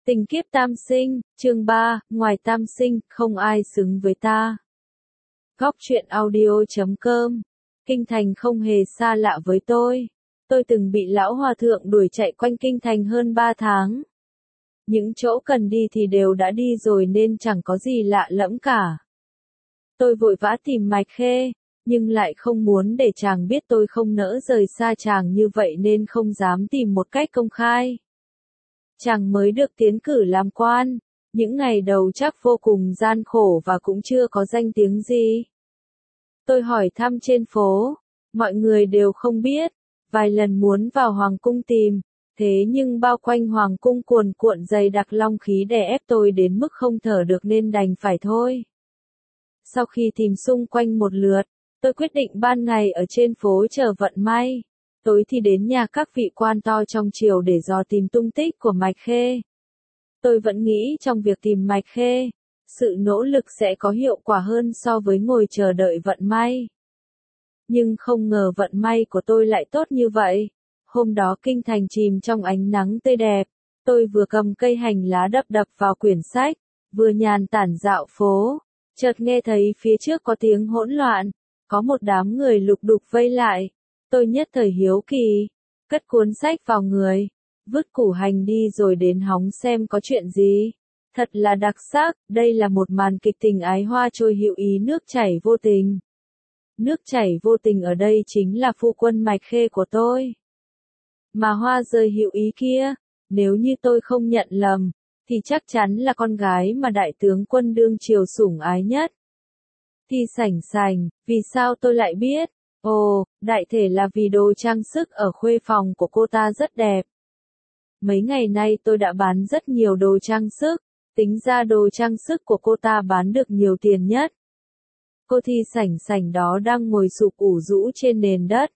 Tình kiếp tam sinh, chương 3, ngoài tam sinh, không ai xứng với ta. Góc truyện audio.com. Kinh thành không hề xa lạ với tôi. Tôi từng bị lão hòa thượng đuổi chạy quanh kinh thành hơn 3 tháng. Những chỗ cần đi thì đều đã đi rồi nên chẳng có gì lạ lẫm cả. Tôi vội vã tìm Mạch Khê, nhưng lại không muốn để chàng biết tôi không nỡ rời xa chàng như vậy nên không dám tìm một cách công khai. Chàng mới được tiến cử làm quan, những ngày đầu chắc vô cùng gian khổ và cũng chưa có danh tiếng gì. Tôi hỏi thăm trên phố, mọi người đều không biết, vài lần muốn vào hoàng cung tìm, thế nhưng bao quanh hoàng cung cuồn cuộn dày đặc long khí đè ép tôi đến mức không thở được nên đành phải thôi. Sau khi tìm xung quanh một lượt, tôi quyết định ban ngày ở trên phố chờ vận may, tối thì đến nhà các vị quan to trong triều để dò tìm tung tích của Mạch Khê. Tôi vẫn nghĩ trong việc tìm Mạch Khê, sự nỗ lực sẽ có hiệu quả hơn so với ngồi chờ đợi vận may. Nhưng không ngờ vận may của tôi lại tốt như vậy. Hôm đó kinh thành chìm trong ánh nắng tươi đẹp, tôi vừa cầm cây hành lá đập đập vào quyển sách, vừa nhàn tản dạo phố, chợt nghe thấy phía trước có tiếng hỗn loạn, có một đám người lục đục vây lại. Tôi nhất thời hiếu kỳ, cất cuốn sách vào người, vứt củ hành đi rồi đến hóng xem có chuyện gì. Thật là đặc sắc, đây là một màn kịch tình ái hoa trôi hữu ý nước chảy vô tình. Nước chảy vô tình ở đây chính là phu quân Mạch Khê của tôi. Mà hoa rơi hữu ý kia, nếu như tôi không nhận lầm, thì chắc chắn là con gái mà đại tướng quân đương triều sủng ái nhất. Thì sảnh sành, vì sao tôi lại biết? Ồ, đại thể là vì đồ trang sức ở khuê phòng của cô ta rất đẹp. Mấy ngày nay tôi đã bán rất nhiều đồ trang sức, tính ra đồ trang sức của cô ta bán được nhiều tiền nhất. Cô Thi sảnh sảnh đó đang ngồi sụp ủ rũ trên nền đất.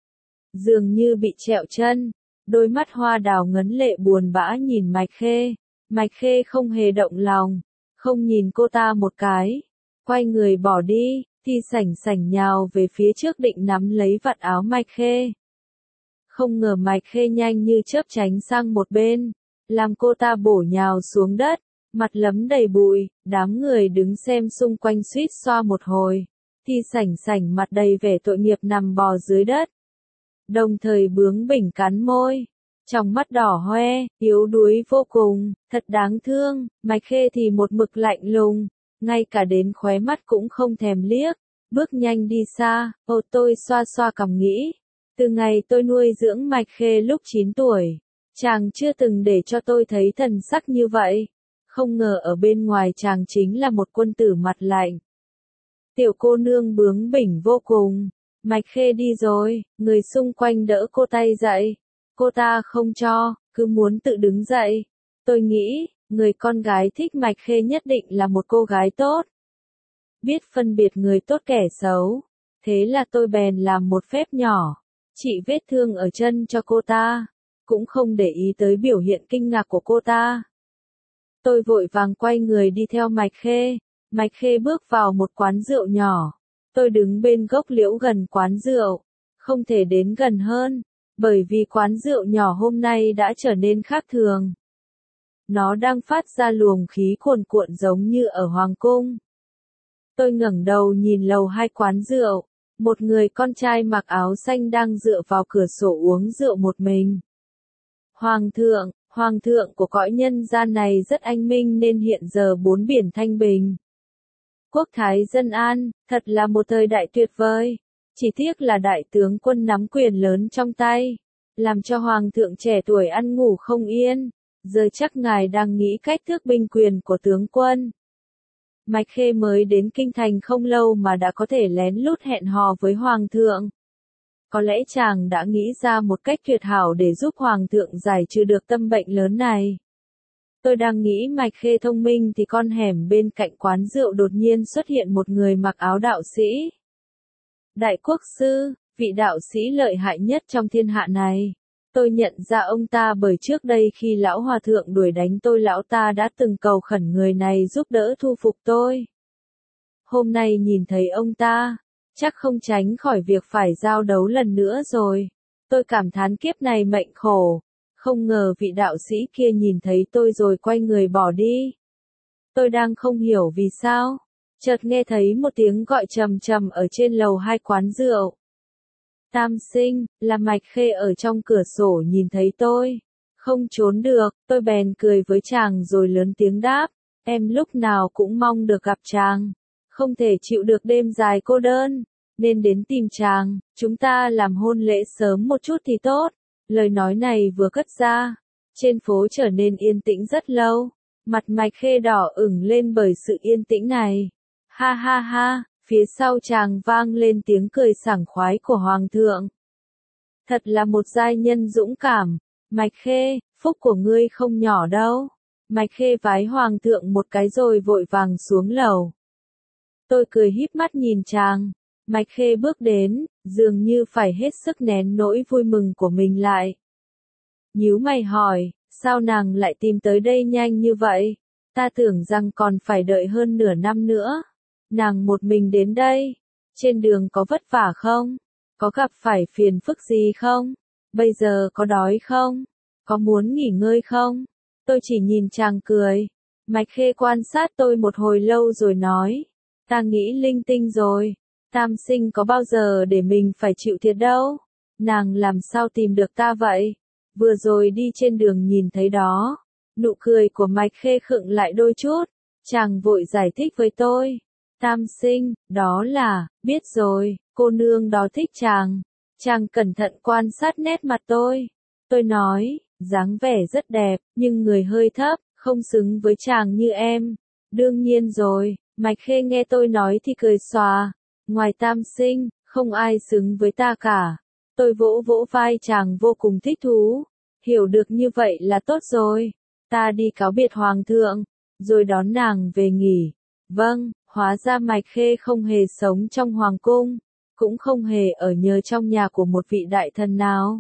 Dường như bị trẹo chân, đôi mắt hoa đào ngấn lệ buồn bã nhìn Mạch Khê. Mạch Khê không hề động lòng, không nhìn cô ta một cái, quay người bỏ đi. Thi sảnh sảnh nhào về phía trước định nắm lấy vạt áo Mạch Khê. Không ngờ Mạch Khê nhanh như chớp tránh sang một bên, làm cô ta bổ nhào xuống đất, mặt lấm đầy bụi, đám người đứng xem xung quanh suýt xoa một hồi. Thi sảnh sảnh mặt đầy vẻ tội nghiệp nằm bò dưới đất, đồng thời bướng bỉnh cắn môi, trong mắt đỏ hoe, yếu đuối vô cùng, thật đáng thương. Mạch Khê thì một mực lạnh lùng, ngay cả đến khóe mắt cũng không thèm liếc, bước nhanh đi xa. Tôi xoa xoa cằm nghĩ, từ ngày tôi nuôi dưỡng Mạch Khê lúc 9 tuổi, chàng chưa từng để cho tôi thấy thần sắc như vậy, không ngờ ở bên ngoài chàng chính là một quân tử mặt lạnh. Tiểu cô nương bướng bỉnh vô cùng. Mạch Khê đi rồi, người xung quanh đỡ cô tay dậy, cô ta không cho, cứ muốn tự đứng dậy. Tôi nghĩ, người con gái thích Mạch Khê nhất định là một cô gái tốt, biết phân biệt người tốt kẻ xấu. Thế là tôi bèn làm một phép nhỏ, trị vết thương ở chân cho cô ta, cũng không để ý tới biểu hiện kinh ngạc của cô ta. Tôi vội vàng quay người đi theo Mạch Khê. Mạch Khê bước vào một quán rượu nhỏ. Tôi đứng bên gốc liễu gần quán rượu, không thể đến gần hơn, bởi vì quán rượu nhỏ hôm nay đã trở nên khác thường. Nó đang phát ra luồng khí cuồn cuộn giống như ở hoàng cung. Tôi ngẩng đầu nhìn lầu 2 quán rượu, một người con trai mặc áo xanh đang dựa vào cửa sổ uống rượu một mình. Hoàng thượng của cõi nhân gian này rất anh minh nên hiện giờ bốn biển thanh bình. Quốc thái dân an, thật là một thời đại tuyệt vời. Chỉ tiếc là đại tướng quân nắm quyền lớn trong tay, làm cho hoàng thượng trẻ tuổi ăn ngủ không yên. Giờ chắc ngài đang nghĩ cách tước binh quyền của tướng quân. Mạch Khê mới đến kinh thành không lâu mà đã có thể lén lút hẹn hò với hoàng thượng. Có lẽ chàng đã nghĩ ra một cách tuyệt hảo để giúp hoàng thượng giải trừ được tâm bệnh lớn này. Tôi đang nghĩ Mạch Khê thông minh thì con hẻm bên cạnh quán rượu đột nhiên xuất hiện một người mặc áo đạo sĩ. Đại quốc sư, vị đạo sĩ lợi hại nhất trong thiên hạ này. Tôi nhận ra ông ta bởi trước đây khi lão hòa thượng đuổi đánh tôi lão ta đã từng cầu khẩn người này giúp đỡ thu phục tôi. Hôm nay nhìn thấy ông ta, chắc không tránh khỏi việc phải giao đấu lần nữa rồi. Tôi cảm thán kiếp này mệnh khổ, Không ngờ vị đạo sĩ kia nhìn thấy tôi rồi quay người bỏ đi. Tôi đang không hiểu vì sao. Chợt nghe thấy một tiếng gọi trầm trầm ở trên lầu 2 quán rượu. Tam sinh, là Mạch Khê ở trong cửa sổ nhìn thấy tôi. Không trốn được, tôi bèn cười với chàng rồi lớn tiếng đáp. Em lúc nào cũng mong được gặp chàng. Không thể chịu được đêm dài cô đơn. Nên đến tìm chàng, chúng ta làm hôn lễ sớm một chút thì tốt. Lời nói này vừa cất ra. Trên phố trở nên yên tĩnh rất lâu. Mặt Mạch Khê đỏ ửng lên bởi sự yên tĩnh này. Ha ha ha, phía sau chàng vang lên tiếng cười sảng khoái của Hoàng thượng. Thật là một giai nhân dũng cảm. Mạch Khê, phúc của ngươi không nhỏ đâu. Mạch Khê vái Hoàng thượng một cái rồi vội vàng xuống lầu. Tôi cười híp mắt nhìn chàng. Mạch Khê bước đến, dường như phải hết sức nén nỗi vui mừng của mình lại. Nhíu mày hỏi, sao nàng lại tìm tới đây nhanh như vậy? Ta tưởng rằng còn phải đợi hơn nửa năm nữa. Nàng một mình đến đây. Trên đường có vất vả không? Có gặp phải phiền phức gì không? Bây giờ có đói không? Có muốn nghỉ ngơi không? Tôi chỉ nhìn chàng cười. Mạch Khê quan sát tôi một hồi lâu rồi nói. Ta nghĩ linh tinh rồi. Tam sinh có bao giờ để mình phải chịu thiệt đâu. Nàng làm sao tìm được ta vậy? Vừa rồi đi trên đường nhìn thấy đó. Nụ cười của Mạch Khê khựng lại đôi chút. Chàng vội giải thích với tôi. Tam sinh, đó là, biết rồi, cô nương đó thích chàng. Chàng cẩn thận quan sát nét mặt tôi. Tôi nói, dáng vẻ rất đẹp, nhưng người hơi thấp, không xứng với chàng như em. Đương nhiên rồi, Mạch Khê nghe tôi nói thì cười xòa. Ngoài tam sinh, không ai xứng với ta cả. Tôi vỗ vỗ vai chàng vô cùng thích thú. Hiểu được như vậy là tốt rồi. Ta đi cáo biệt Hoàng thượng, rồi đón nàng về nghỉ. Vâng, hóa ra Mạch Khê không hề sống trong Hoàng cung, cũng không hề ở nhờ trong nhà của một vị đại thần nào.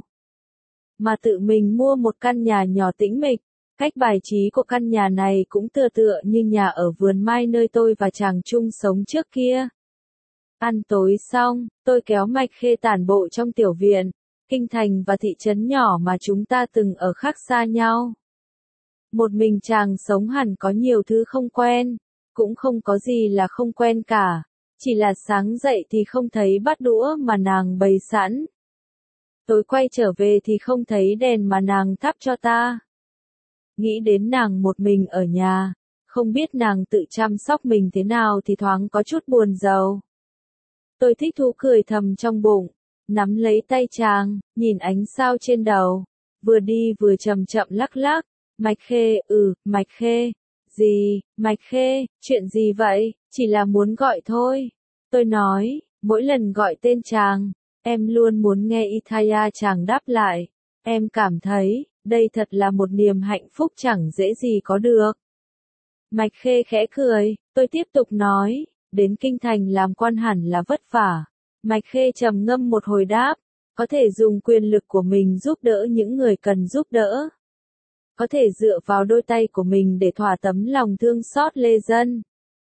Mà tự mình mua một căn nhà nhỏ tĩnh mịch. Cách bài trí của căn nhà này cũng tựa tựa như nhà ở vườn mai nơi tôi và chàng chung sống trước kia. Ăn tối xong, tôi kéo Mạch Khê tản bộ trong tiểu viện. Kinh thành và thị trấn nhỏ mà chúng ta từng ở khác xa nhau. Một mình chàng sống hẳn có nhiều thứ không quen, cũng không có gì là không quen cả, chỉ là sáng dậy thì không thấy bát đũa mà nàng bày sẵn. Tối quay trở về thì không thấy đèn mà nàng thắp cho ta. Nghĩ đến nàng một mình ở nhà, không biết nàng tự chăm sóc mình thế nào thì thoáng có chút buồn rầu. Tôi thích thú cười thầm trong bụng, nắm lấy tay chàng, nhìn ánh sao trên đầu, vừa đi vừa chậm chậm lắc lắc. Mạch Khê, Mạch Khê. Gì, Mạch Khê, chuyện gì vậy? Chỉ là muốn gọi thôi. Tôi nói, mỗi lần gọi tên chàng, em luôn muốn nghe Ithaya chàng đáp lại. Em cảm thấy, đây thật là một niềm hạnh phúc chẳng dễ gì có được. Mạch Khê khẽ cười, tôi tiếp tục nói, đến kinh thành làm quan hẳn là vất vả. Mạch Khê trầm ngâm một hồi đáp, có thể dùng quyền lực của mình giúp đỡ những người cần giúp đỡ. Có thể dựa vào đôi tay của mình để thỏa tấm lòng thương xót lê dân.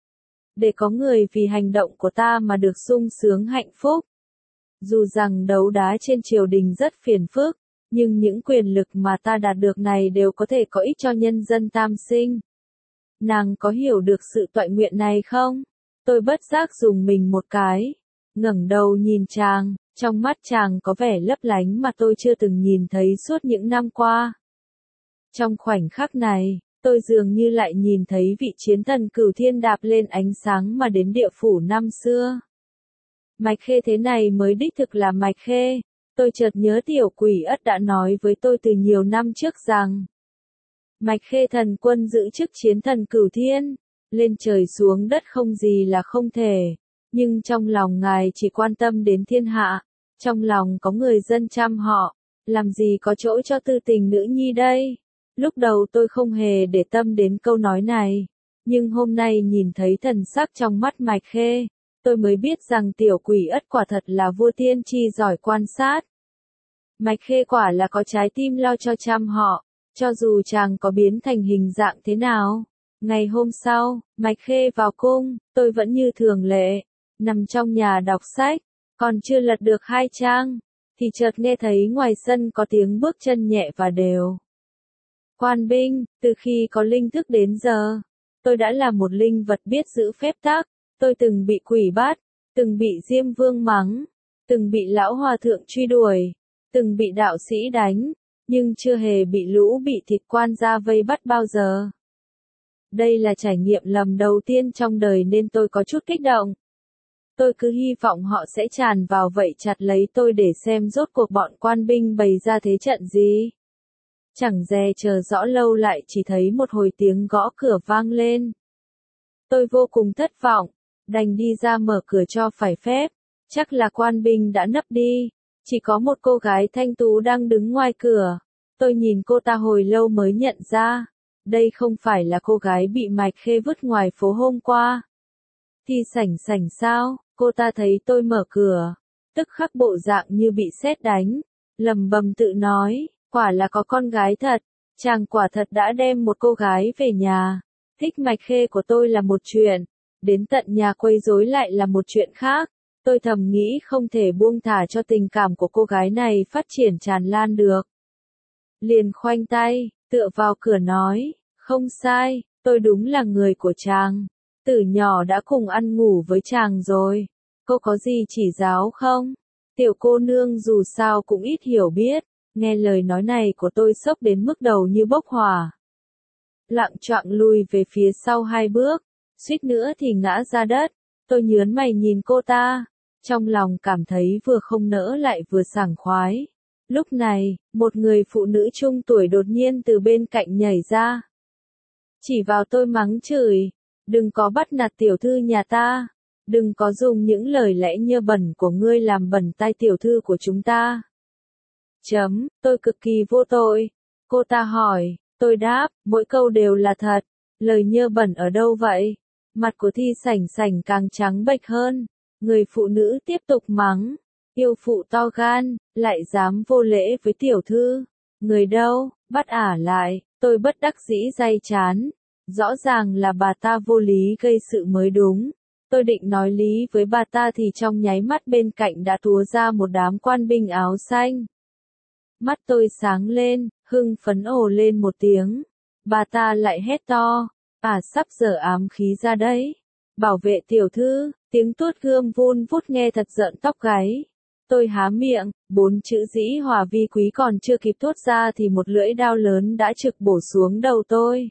Để có người vì hành động của ta mà được sung sướng hạnh phúc. Dù rằng đấu đá trên triều đình rất phiền phức, nhưng những quyền lực mà ta đạt được này đều có thể có ích cho nhân dân tam sinh. Nàng có hiểu được sự toại nguyện này không? Tôi bất giác dùng mình một cái. Ngẩng đầu nhìn chàng, trong mắt chàng có vẻ lấp lánh mà tôi chưa từng nhìn thấy suốt những năm qua. Trong khoảnh khắc này, tôi dường như lại nhìn thấy vị chiến thần Cửu Thiên đạp lên ánh sáng mà đến địa phủ năm xưa. Mạch Khê thế này mới đích thực là Mạch Khê. Tôi chợt nhớ tiểu quỷ ất đã nói với tôi từ nhiều năm trước rằng Mạch Khê thần quân giữ chức chiến thần Cửu Thiên, lên trời xuống đất không gì là không thể, nhưng trong lòng ngài chỉ quan tâm đến thiên hạ, trong lòng có người dân chăm họ, làm gì có chỗ cho tư tình nữ nhi đây. Lúc đầu tôi không hề để tâm đến câu nói này, nhưng hôm nay nhìn thấy thần sắc trong mắt Mạch Khê, tôi mới biết rằng tiểu quỷ ất quả thật là vua tiên tri giỏi quan sát. Mạch Khê quả là có trái tim lo cho chăm họ, cho dù chàng có biến thành hình dạng thế nào. Ngày hôm sau, Mạch Khê vào cung, tôi vẫn như thường lệ, nằm trong nhà đọc sách, còn chưa lật được 2 trang, thì chợt nghe thấy ngoài sân có tiếng bước chân nhẹ và đều. Quan binh, từ khi có linh thức đến giờ, tôi đã là một linh vật biết giữ phép tắc. Tôi từng bị quỷ bắt, từng bị Diêm Vương mắng, từng bị lão hòa thượng truy đuổi, từng bị đạo sĩ đánh, nhưng chưa hề bị lũ bị thịt quan gia vây bắt bao giờ. Đây là trải nghiệm lần đầu tiên trong đời nên tôi có chút kích động. Tôi cứ hy vọng họ sẽ tràn vào vậy chặt lấy tôi để xem rốt cuộc bọn quan binh bày ra thế trận gì. Chẳng dè chờ rõ lâu lại chỉ thấy một hồi tiếng gõ cửa vang lên. Tôi vô cùng thất vọng, đành đi ra mở cửa cho phải phép. Chắc là quan binh đã nấp đi. Chỉ có một cô gái thanh tú đang đứng ngoài cửa. Tôi nhìn cô ta hồi lâu mới nhận ra. Đây không phải là cô gái bị Mạch Khê vứt ngoài phố hôm qua. Thì sảnh sảnh sao, cô ta thấy tôi mở cửa. Tức khắc bộ dạng như bị sét đánh. Lầm bầm tự nói, quả là có con gái thật. Chàng quả thật đã đem một cô gái về nhà. Thích Mạch Khê của tôi là một chuyện. Đến tận nhà quấy rối lại là một chuyện khác. Tôi thầm nghĩ không thể buông thả cho tình cảm của cô gái này phát triển tràn lan được. Liền khoanh tay, tựa vào cửa nói, không sai, tôi đúng là người của chàng. Từ nhỏ đã cùng ăn ngủ với chàng rồi. Cô có gì chỉ giáo không? Tiểu cô nương dù sao cũng ít hiểu biết. Nghe lời nói này của tôi sốc đến mức đầu như bốc hỏa. Lặng choạng lùi về phía sau 2 bước. Suýt nữa thì ngã ra đất. Tôi nhớn mày nhìn cô ta. Trong lòng cảm thấy vừa không nỡ lại vừa sảng khoái. Lúc này, một người phụ nữ trung tuổi đột nhiên từ bên cạnh nhảy ra. Chỉ vào tôi mắng chửi. Đừng có bắt nạt tiểu thư nhà ta. Đừng có dùng những lời lẽ nhơ bẩn của ngươi làm bẩn tai tiểu thư của chúng ta. Tôi cực kỳ vô tội. Cô ta hỏi, tôi đáp, mỗi câu đều là thật. Lời nhơ bẩn ở đâu vậy? Mặt của Thi Sảnh Sảnh càng trắng bệch hơn. Người phụ nữ tiếp tục mắng. Yêu phụ to gan, lại dám vô lễ với tiểu thư. Người đâu, bắt ả lại. Tôi bất đắc dĩ day chán. Rõ ràng là bà ta vô lý gây sự mới đúng. Tôi định nói lý với bà ta thì trong nháy mắt bên cạnh đã túa ra một đám quan binh áo xanh. Mắt tôi sáng lên, hưng phấn ồ lên một tiếng. Bà ta lại hét to, sắp giở ám khí ra đấy. Bảo vệ tiểu thư, tiếng tuốt gươm vun vút nghe thật rợn tóc gáy. Tôi há miệng, 4 chữ dĩ hòa vi quý còn chưa kịp thốt ra thì một lưỡi đao lớn đã trực bổ xuống đầu tôi.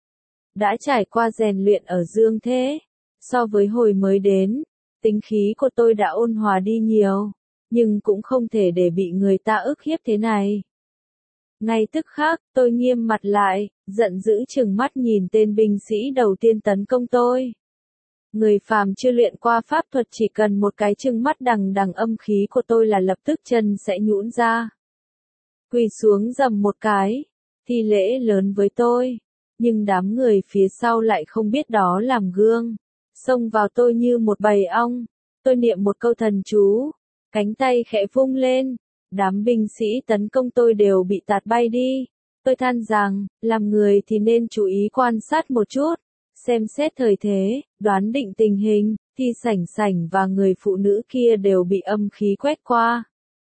Đã trải qua rèn luyện ở dương thế. So với hồi mới đến, tính khí của tôi đã ôn hòa đi nhiều. Nhưng cũng không thể để bị người ta ức hiếp thế này. Ngay tức khắc, tôi nghiêm mặt lại, giận dữ trừng mắt nhìn tên binh sĩ đầu tiên tấn công tôi. Người phàm chưa luyện qua pháp thuật chỉ cần một cái trừng mắt đằng đằng âm khí của tôi là lập tức chân sẽ nhũn ra. Quỳ xuống dầm một cái, thi lễ lớn với tôi. Nhưng đám người phía sau lại không biết đó làm gương. Xông vào tôi như một bầy ong. Tôi niệm một câu thần chú. Cánh tay khẽ vung lên, đám binh sĩ tấn công tôi đều bị tạt bay đi. Tôi than rằng, làm người thì nên chú ý quan sát một chút, xem xét thời thế, đoán định tình hình, Thi Sảnh Sảnh và người phụ nữ kia đều bị âm khí quét qua.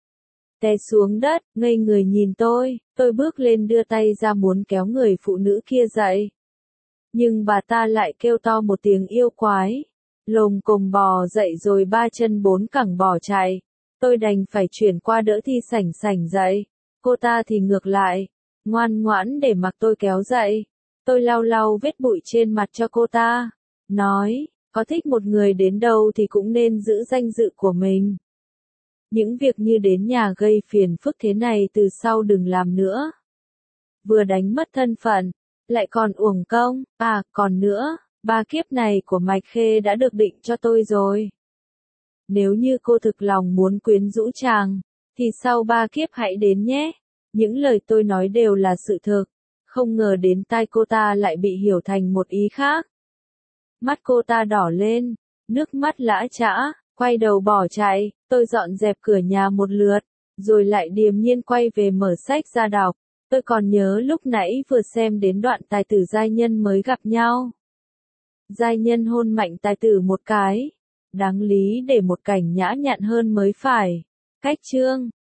Té xuống đất, ngây người nhìn tôi bước lên đưa tay ra muốn kéo người phụ nữ kia dậy. Nhưng bà ta lại kêu to một tiếng yêu quái, lồm cồm bò dậy rồi 3 chân 4 cẳng bỏ chạy. Tôi đành phải chuyển qua đỡ Thi Sảnh Sảnh dậy. Cô ta thì ngược lại, ngoan ngoãn để mặc tôi kéo dậy. Tôi lau lau vết bụi trên mặt cho cô ta. Nói, có thích một người đến đâu thì cũng nên giữ danh dự của mình. Những việc như đến nhà gây phiền phức thế này từ sau đừng làm nữa. Vừa đánh mất thân phận, lại còn uổng công. Còn nữa, 3 kiếp này của Mạch Khê đã được định cho tôi rồi. Nếu như cô thực lòng muốn quyến rũ chàng, thì sau 3 kiếp hãy đến nhé. Những lời tôi nói đều là sự thực. Không ngờ đến tai cô ta lại bị hiểu thành một ý khác. Mắt cô ta đỏ lên, nước mắt lã chã, quay đầu bỏ chạy. Tôi dọn dẹp cửa nhà một lượt, rồi lại điềm nhiên quay về mở sách ra đọc. Tôi còn nhớ lúc nãy vừa xem đến đoạn tài tử giai nhân mới gặp nhau. Giai nhân hôn mạnh tài tử một cái. Đáng lý để một cảnh nhã nhặn hơn mới phải. Cách chương